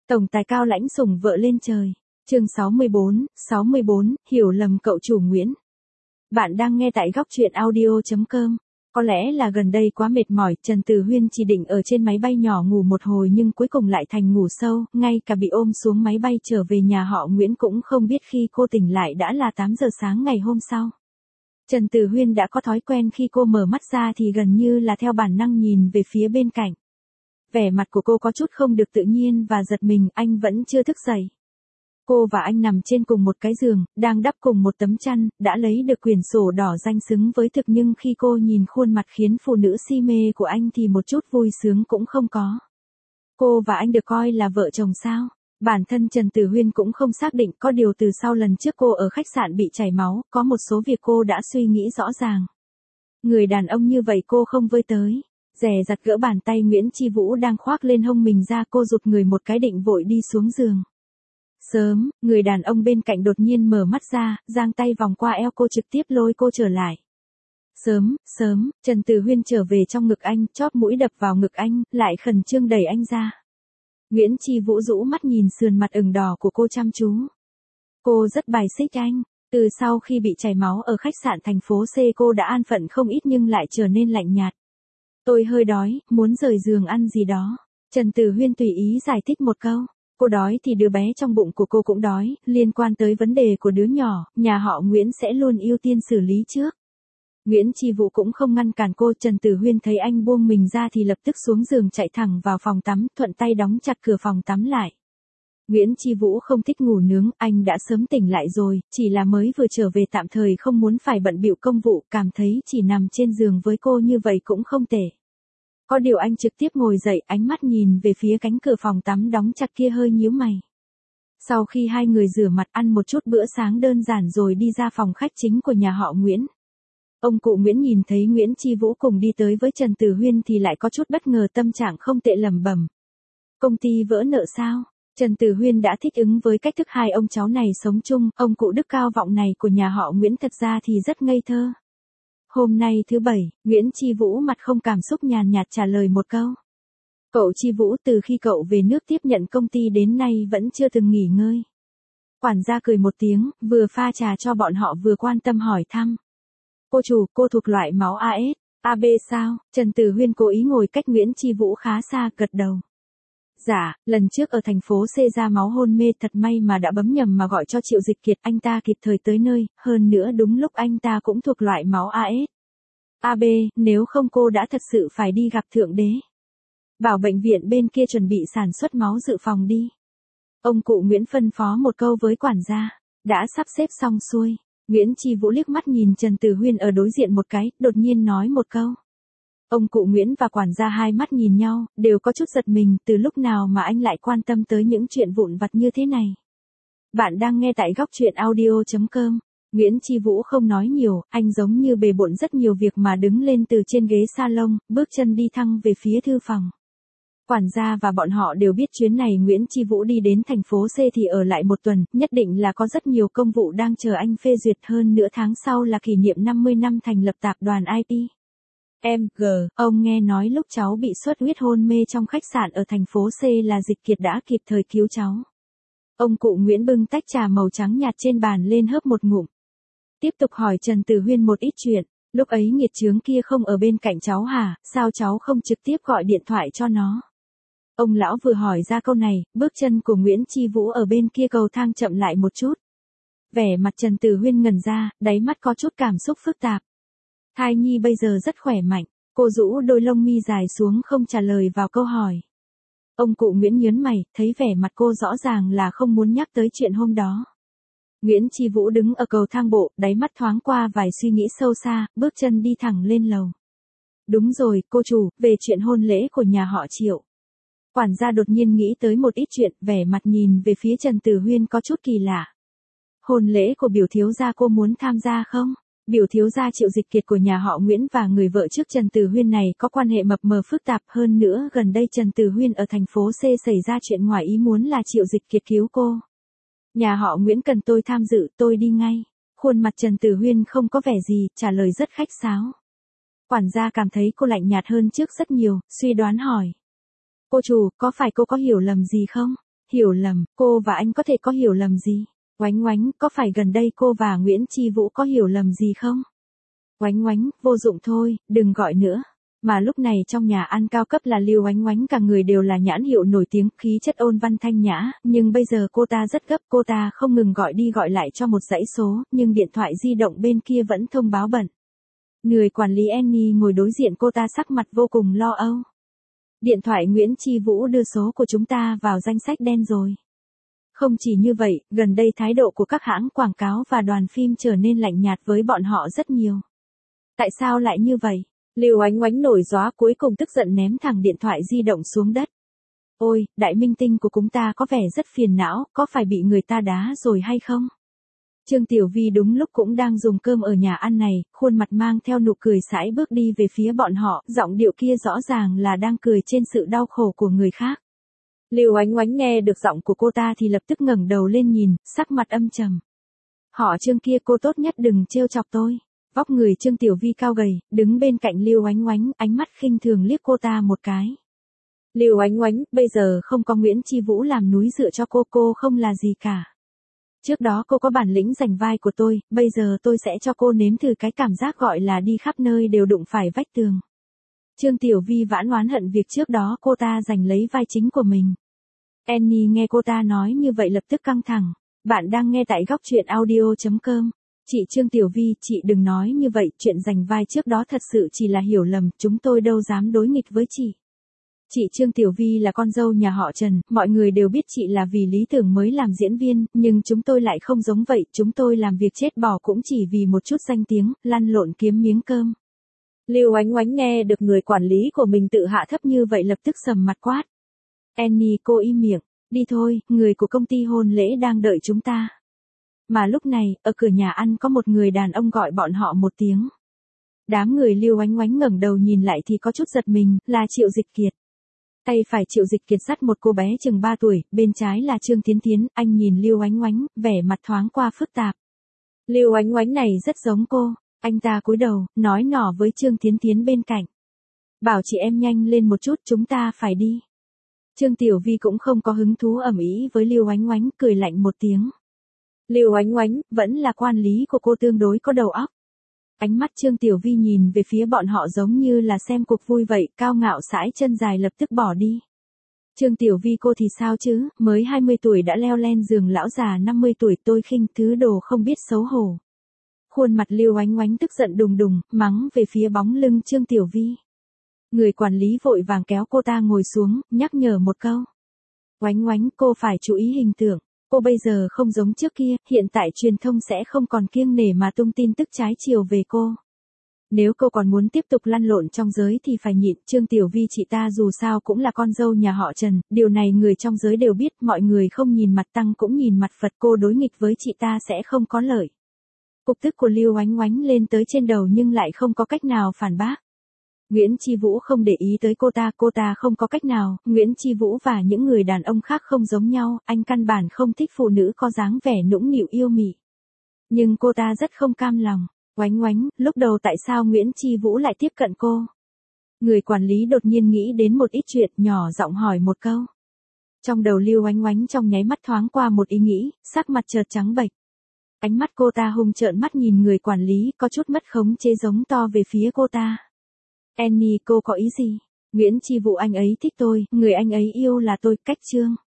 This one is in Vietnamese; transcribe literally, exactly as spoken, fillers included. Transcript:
Tổng tài cao lãnh sủng vợ lên trời. Chương sáu mươi bốn, sáu mươi bốn, hiểu lầm cậu chủ Nguyễn. Bạn đang nghe tại góc truyện audio chấm com. Có lẽ là gần đây quá mệt mỏi, Trần Từ Huyên chỉ định ở trên máy bay nhỏ ngủ một hồi nhưng cuối cùng lại thành ngủ sâu, ngay cả bị ôm xuống máy bay trở về nhà họ Nguyễn cũng không biết khi cô tỉnh lại đã là tám giờ sáng ngày hôm sau. Trần Từ Huyên đã có thói quen khi cô mở mắt ra thì gần như là theo bản năng nhìn về phía bên cạnh. Vẻ mặt của cô có chút không được tự nhiên và giật mình, anh vẫn chưa thức dậy. Cô và anh nằm trên cùng một cái giường, đang đắp cùng một tấm chăn, đã lấy được quyển sổ đỏ danh xứng với thực nhưng khi cô nhìn khuôn mặt khiến phụ nữ si mê của anh thì một chút vui sướng cũng không có. Cô và anh được coi là vợ chồng sao? Bản thân Trần Từ Huyên cũng không xác định, có điều từ sau lần trước cô ở khách sạn bị chảy máu, có một số việc cô đã suy nghĩ rõ ràng. Người đàn ông như vậy cô không với tới. Dè dặt gỡ bàn tay Nguyễn Chi Vũ đang khoác lên hông mình ra, cô rụt người một cái định vội đi xuống giường. Sớm, người đàn ông bên cạnh đột nhiên mở mắt ra, giang tay vòng qua eo cô trực tiếp lôi cô trở lại. Sớm, sớm, Trần Từ Huyên trở về trong ngực anh, chóp mũi đập vào ngực anh, lại khẩn trương đẩy anh ra. Nguyễn Chi Vũ rũ mắt nhìn sườn mặt ửng đỏ của cô chăm chú. Cô rất bài xích anh. Từ sau khi bị chảy máu ở khách sạn thành phố C cô đã an phận không ít nhưng lại trở nên lạnh nhạt. Tôi hơi đói, muốn rời giường ăn gì đó. Trần Từ Huyên tùy ý giải thích một câu. Cô đói thì đứa bé trong bụng của cô cũng đói, liên quan tới vấn đề của đứa nhỏ, nhà họ Nguyễn sẽ luôn ưu tiên xử lý trước. Nguyễn Chi Vũ cũng không ngăn cản cô, Trần Từ Huyên thấy anh buông mình ra thì lập tức xuống giường chạy thẳng vào phòng tắm, thuận tay đóng chặt cửa phòng tắm lại. Nguyễn Chi Vũ không thích ngủ nướng, anh đã sớm tỉnh lại rồi, chỉ là mới vừa trở về tạm thời không muốn phải bận bịu công vụ, cảm thấy chỉ nằm trên giường với cô như vậy cũng không tệ. Có điều anh trực tiếp ngồi dậy, ánh mắt nhìn về phía cánh cửa phòng tắm đóng chặt kia hơi nhíu mày. Sau khi hai người rửa mặt ăn một chút bữa sáng đơn giản rồi đi ra phòng khách chính của nhà họ Nguyễn. Ông cụ Nguyễn nhìn thấy Nguyễn Chi Vũ cùng đi tới với Trần Từ Huyên thì lại có chút bất ngờ, tâm trạng không tệ lẩm bẩm. Công ty vỡ nợ sao? Trần Từ Huyên đã thích ứng với cách thức hai ông cháu này sống chung, ông cụ đức cao vọng này của nhà họ Nguyễn thật ra thì rất ngây thơ. Hôm nay thứ bảy, Nguyễn Chi Vũ mặt không cảm xúc nhàn nhạt trả lời một câu. Cậu Chi Vũ, từ khi cậu về nước tiếp nhận công ty đến nay vẫn chưa từng nghỉ ngơi. Quản gia cười một tiếng, vừa pha trà cho bọn họ vừa quan tâm hỏi thăm. Cô chủ, cô thuộc loại máu a ét, a bê sao? Trần Từ Huyên cố ý ngồi cách Nguyễn Chi Vũ khá xa, gật đầu. Dạ, lần trước ở thành phố C ra máu hôn mê, thật may mà đã bấm nhầm mà gọi cho Triệu Dịch Kiệt, anh ta kịp thời tới nơi, hơn nữa đúng lúc anh ta cũng thuộc loại máu a ét. a bê, nếu không cô đã thật sự phải đi gặp Thượng Đế. Bảo bệnh viện bên kia chuẩn bị sản xuất máu dự phòng đi. Ông cụ Nguyễn phân phó một câu với quản gia, đã sắp xếp xong xuôi. Nguyễn Chi Vũ liếc mắt nhìn Trần Từ Huyên ở đối diện một cái, đột nhiên nói một câu. Ông cụ Nguyễn và quản gia hai mắt nhìn nhau, đều có chút giật mình, từ lúc nào mà anh lại quan tâm tới những chuyện vụn vặt như thế này. Bạn đang nghe tại góc truyện audio chấm com. Nguyễn Chi Vũ không nói nhiều, anh giống như bề bộn rất nhiều việc mà đứng lên từ trên ghế salon, bước chân đi thẳng về phía thư phòng. Quản gia và bọn họ đều biết chuyến này Nguyễn Chi Vũ đi đến thành phố C thì ở lại một tuần, nhất định là có rất nhiều công vụ đang chờ anh phê duyệt, hơn nửa tháng sau là kỷ niệm năm mươi năm thành lập tập đoàn i pê. Em, G, ông nghe nói lúc cháu bị xuất huyết hôn mê trong khách sạn ở thành phố C là Dịch Kiệt đã kịp thời cứu cháu. Ông cụ Nguyễn bưng tách trà màu trắng nhạt trên bàn lên hớp một ngụm. Tiếp tục hỏi Trần Từ Huyên một ít chuyện, lúc ấy nghiệt chướng kia không ở bên cạnh cháu hả, sao cháu không trực tiếp gọi điện thoại cho nó? Ông lão vừa hỏi ra câu này, bước chân của Nguyễn Chi Vũ ở bên kia cầu thang chậm lại một chút. Vẻ mặt Trần Từ Huyên ngẩn ra, đáy mắt có chút cảm xúc phức tạp. Thai nhi bây giờ rất khỏe mạnh, cô rũ đôi lông mi dài xuống không trả lời vào câu hỏi. Ông cụ Nguyễn nhớn mày, thấy vẻ mặt cô rõ ràng là không muốn nhắc tới chuyện hôm đó. Nguyễn Chi Vũ đứng ở cầu thang bộ, đáy mắt thoáng qua vài suy nghĩ sâu xa, bước chân đi thẳng lên lầu. Đúng rồi, cô chủ, về chuyện hôn lễ của nhà họ Triệu. Quản gia đột nhiên nghĩ tới một ít chuyện, vẻ mặt nhìn về phía Trần Từ Huyên có chút kỳ lạ. Hôn lễ của biểu thiếu gia cô muốn tham gia không? Biểu thiếu gia Triệu Dịch Kiệt của nhà họ Nguyễn và người vợ trước Trần Từ Huyên này có quan hệ mập mờ phức tạp, hơn nữa gần đây Trần Từ Huyên ở thành phố C xảy ra chuyện ngoài ý muốn là Triệu Dịch Kiệt cứu cô. Nhà họ Nguyễn cần tôi tham dự, tôi đi ngay. Khuôn mặt Trần Từ Huyên không có vẻ gì, trả lời rất khách sáo. Quản gia cảm thấy cô lạnh nhạt hơn trước rất nhiều, suy đoán hỏi. Cô chủ, có phải cô có hiểu lầm gì không? hiểu lầm, cô và anh có thể có hiểu lầm gì? Oánh oánh, có phải gần đây cô và Nguyễn Chi Vũ có hiểu lầm gì không? Oánh oánh, vô dụng thôi, đừng gọi nữa. Mà lúc này trong nhà ăn cao cấp là Lưu Oánh Oánh cả người đều là nhãn hiệu nổi tiếng, khí chất ôn văn thanh nhã, nhưng bây giờ cô ta rất gấp, cô ta không ngừng gọi đi gọi lại cho một dãy số, nhưng điện thoại di động bên kia vẫn thông báo bận. Người quản lý Annie ngồi đối diện cô ta sắc mặt vô cùng lo âu. Điện thoại Nguyễn Chi Vũ đưa số của chúng ta vào danh sách đen rồi. Không chỉ như vậy, gần đây thái độ của các hãng quảng cáo và đoàn phim trở nên lạnh nhạt với bọn họ rất nhiều. Tại sao lại như vậy? Lưu Oánh Oánh nổi gióa cuối cùng tức giận ném thẳng điện thoại di động xuống đất. Ôi, đại minh tinh của chúng ta có vẻ rất phiền não, có phải bị người ta đá rồi hay không? Trương Tiểu Vi đúng lúc cũng đang dùng cơm ở nhà ăn này, khuôn mặt mang theo nụ cười sải bước đi về phía bọn họ, giọng điệu kia rõ ràng là đang cười trên sự đau khổ của người khác. Lưu Oánh Oánh nghe được giọng của cô ta thì lập tức ngẩng đầu lên nhìn, sắc mặt âm trầm. Họ Trương kia, cô tốt nhất đừng trêu chọc tôi. Vóc người Trương Tiểu Vi cao gầy, đứng bên cạnh Lưu Oánh Oánh, ánh mắt khinh thường liếc cô ta một cái. Lưu Oánh Oánh, bây giờ không có Nguyễn Chi Vũ làm núi dựa cho cô, cô không là gì cả. Trước đó cô có bản lĩnh giành vai của tôi, bây giờ tôi sẽ cho cô nếm thử cái cảm giác gọi là đi khắp nơi đều đụng phải vách tường. Trương Tiểu Vi vãn oán hận việc trước đó cô ta giành lấy vai chính của mình. Annie nghe cô ta nói như vậy lập tức căng thẳng. Bạn đang nghe tại góc truyện audio chấm com. Chị Trương Tiểu Vi, chị đừng nói như vậy, chuyện giành vai trước đó thật sự chỉ là hiểu lầm, chúng tôi đâu dám đối nghịch với chị. Chị Trương Tiểu Vi là con dâu nhà họ Trần, mọi người đều biết chị là vì lý tưởng mới làm diễn viên, nhưng chúng tôi lại không giống vậy, chúng tôi làm việc chết bỏ cũng chỉ vì một chút danh tiếng, lăn lộn kiếm miếng cơm. Lưu Oánh Oánh nghe được người quản lý của mình tự hạ thấp như vậy lập tức sầm mặt quát. Annie, cô im miệng, đi thôi, người của công ty hôn lễ đang đợi chúng ta. Mà lúc này, ở cửa nhà ăn có một người đàn ông gọi bọn họ một tiếng. Đám người Lưu Oánh Oánh ngẩng đầu nhìn lại thì có chút giật mình, là Triệu Dịch Kiệt. Tay phải Triệu Dịch Kiệt dắt một cô bé chừng ba tuổi, bên trái là Trương Tiến Tiến, anh nhìn Lưu Oánh Oánh, vẻ mặt thoáng qua phức tạp. Lưu Oánh Oánh này rất giống cô, anh ta cúi đầu, nói nhỏ với Trương Tiến Tiến bên cạnh. Bảo chị em nhanh lên một chút, chúng ta phải đi. Trương Tiểu Vi cũng không có hứng thú ầm ĩ với Lưu Oánh Oánh, cười lạnh một tiếng. Lưu Oánh Oánh, vẫn là quản lý của cô tương đối có đầu óc. Ánh mắt Trương Tiểu Vi nhìn về phía bọn họ giống như là xem cuộc vui vậy, cao ngạo sải chân dài lập tức bỏ đi. Trương Tiểu Vi, cô thì sao chứ, mới hai mươi tuổi đã leo lên giường lão già năm mươi tuổi, tôi khinh thứ đồ không biết xấu hổ. Khuôn mặt Lưu Oánh Oánh tức giận đùng đùng, mắng về phía bóng lưng Trương Tiểu Vi. Người quản lý vội vàng kéo cô ta ngồi xuống, nhắc nhở một câu. Oánh Oánh, cô phải chú ý hình tượng. Cô bây giờ không giống trước kia, hiện tại truyền thông sẽ không còn kiêng nể mà tung tin tức trái chiều về cô. Nếu cô còn muốn tiếp tục lăn lộn trong giới thì phải nhịn, Trương Tiểu Vi chị ta dù sao cũng là con dâu nhà họ Trần, điều này người trong giới đều biết, mọi người không nhìn mặt tăng cũng nhìn mặt Phật, cô đối nghịch với chị ta sẽ không có lợi. Cục tức của Lưu Oánh Oánh lên tới trên đầu nhưng lại không có cách nào phản bác. Nguyễn Chi Vũ không để ý tới cô ta, cô ta không có cách nào, Nguyễn Chi Vũ và những người đàn ông khác không giống nhau, anh căn bản không thích phụ nữ có dáng vẻ nũng nịu yêu mị. Nhưng cô ta rất không cam lòng. Oánh Oánh, lúc đầu tại sao Nguyễn Chi Vũ lại tiếp cận cô? Người quản lý đột nhiên nghĩ đến một ít chuyện, nhỏ giọng hỏi một câu. Trong đầu Lưu Oánh Oánh trong nháy mắt thoáng qua một ý nghĩ, sắc mặt chợt trắng bệch. Ánh mắt cô ta hung trợn mắt nhìn người quản lý, có chút mất khống chế giống to về phía cô ta. Annie, cô có ý gì? Nguyễn Chi Vũ, anh ấy thích tôi, người anh ấy yêu là tôi, cách Trương.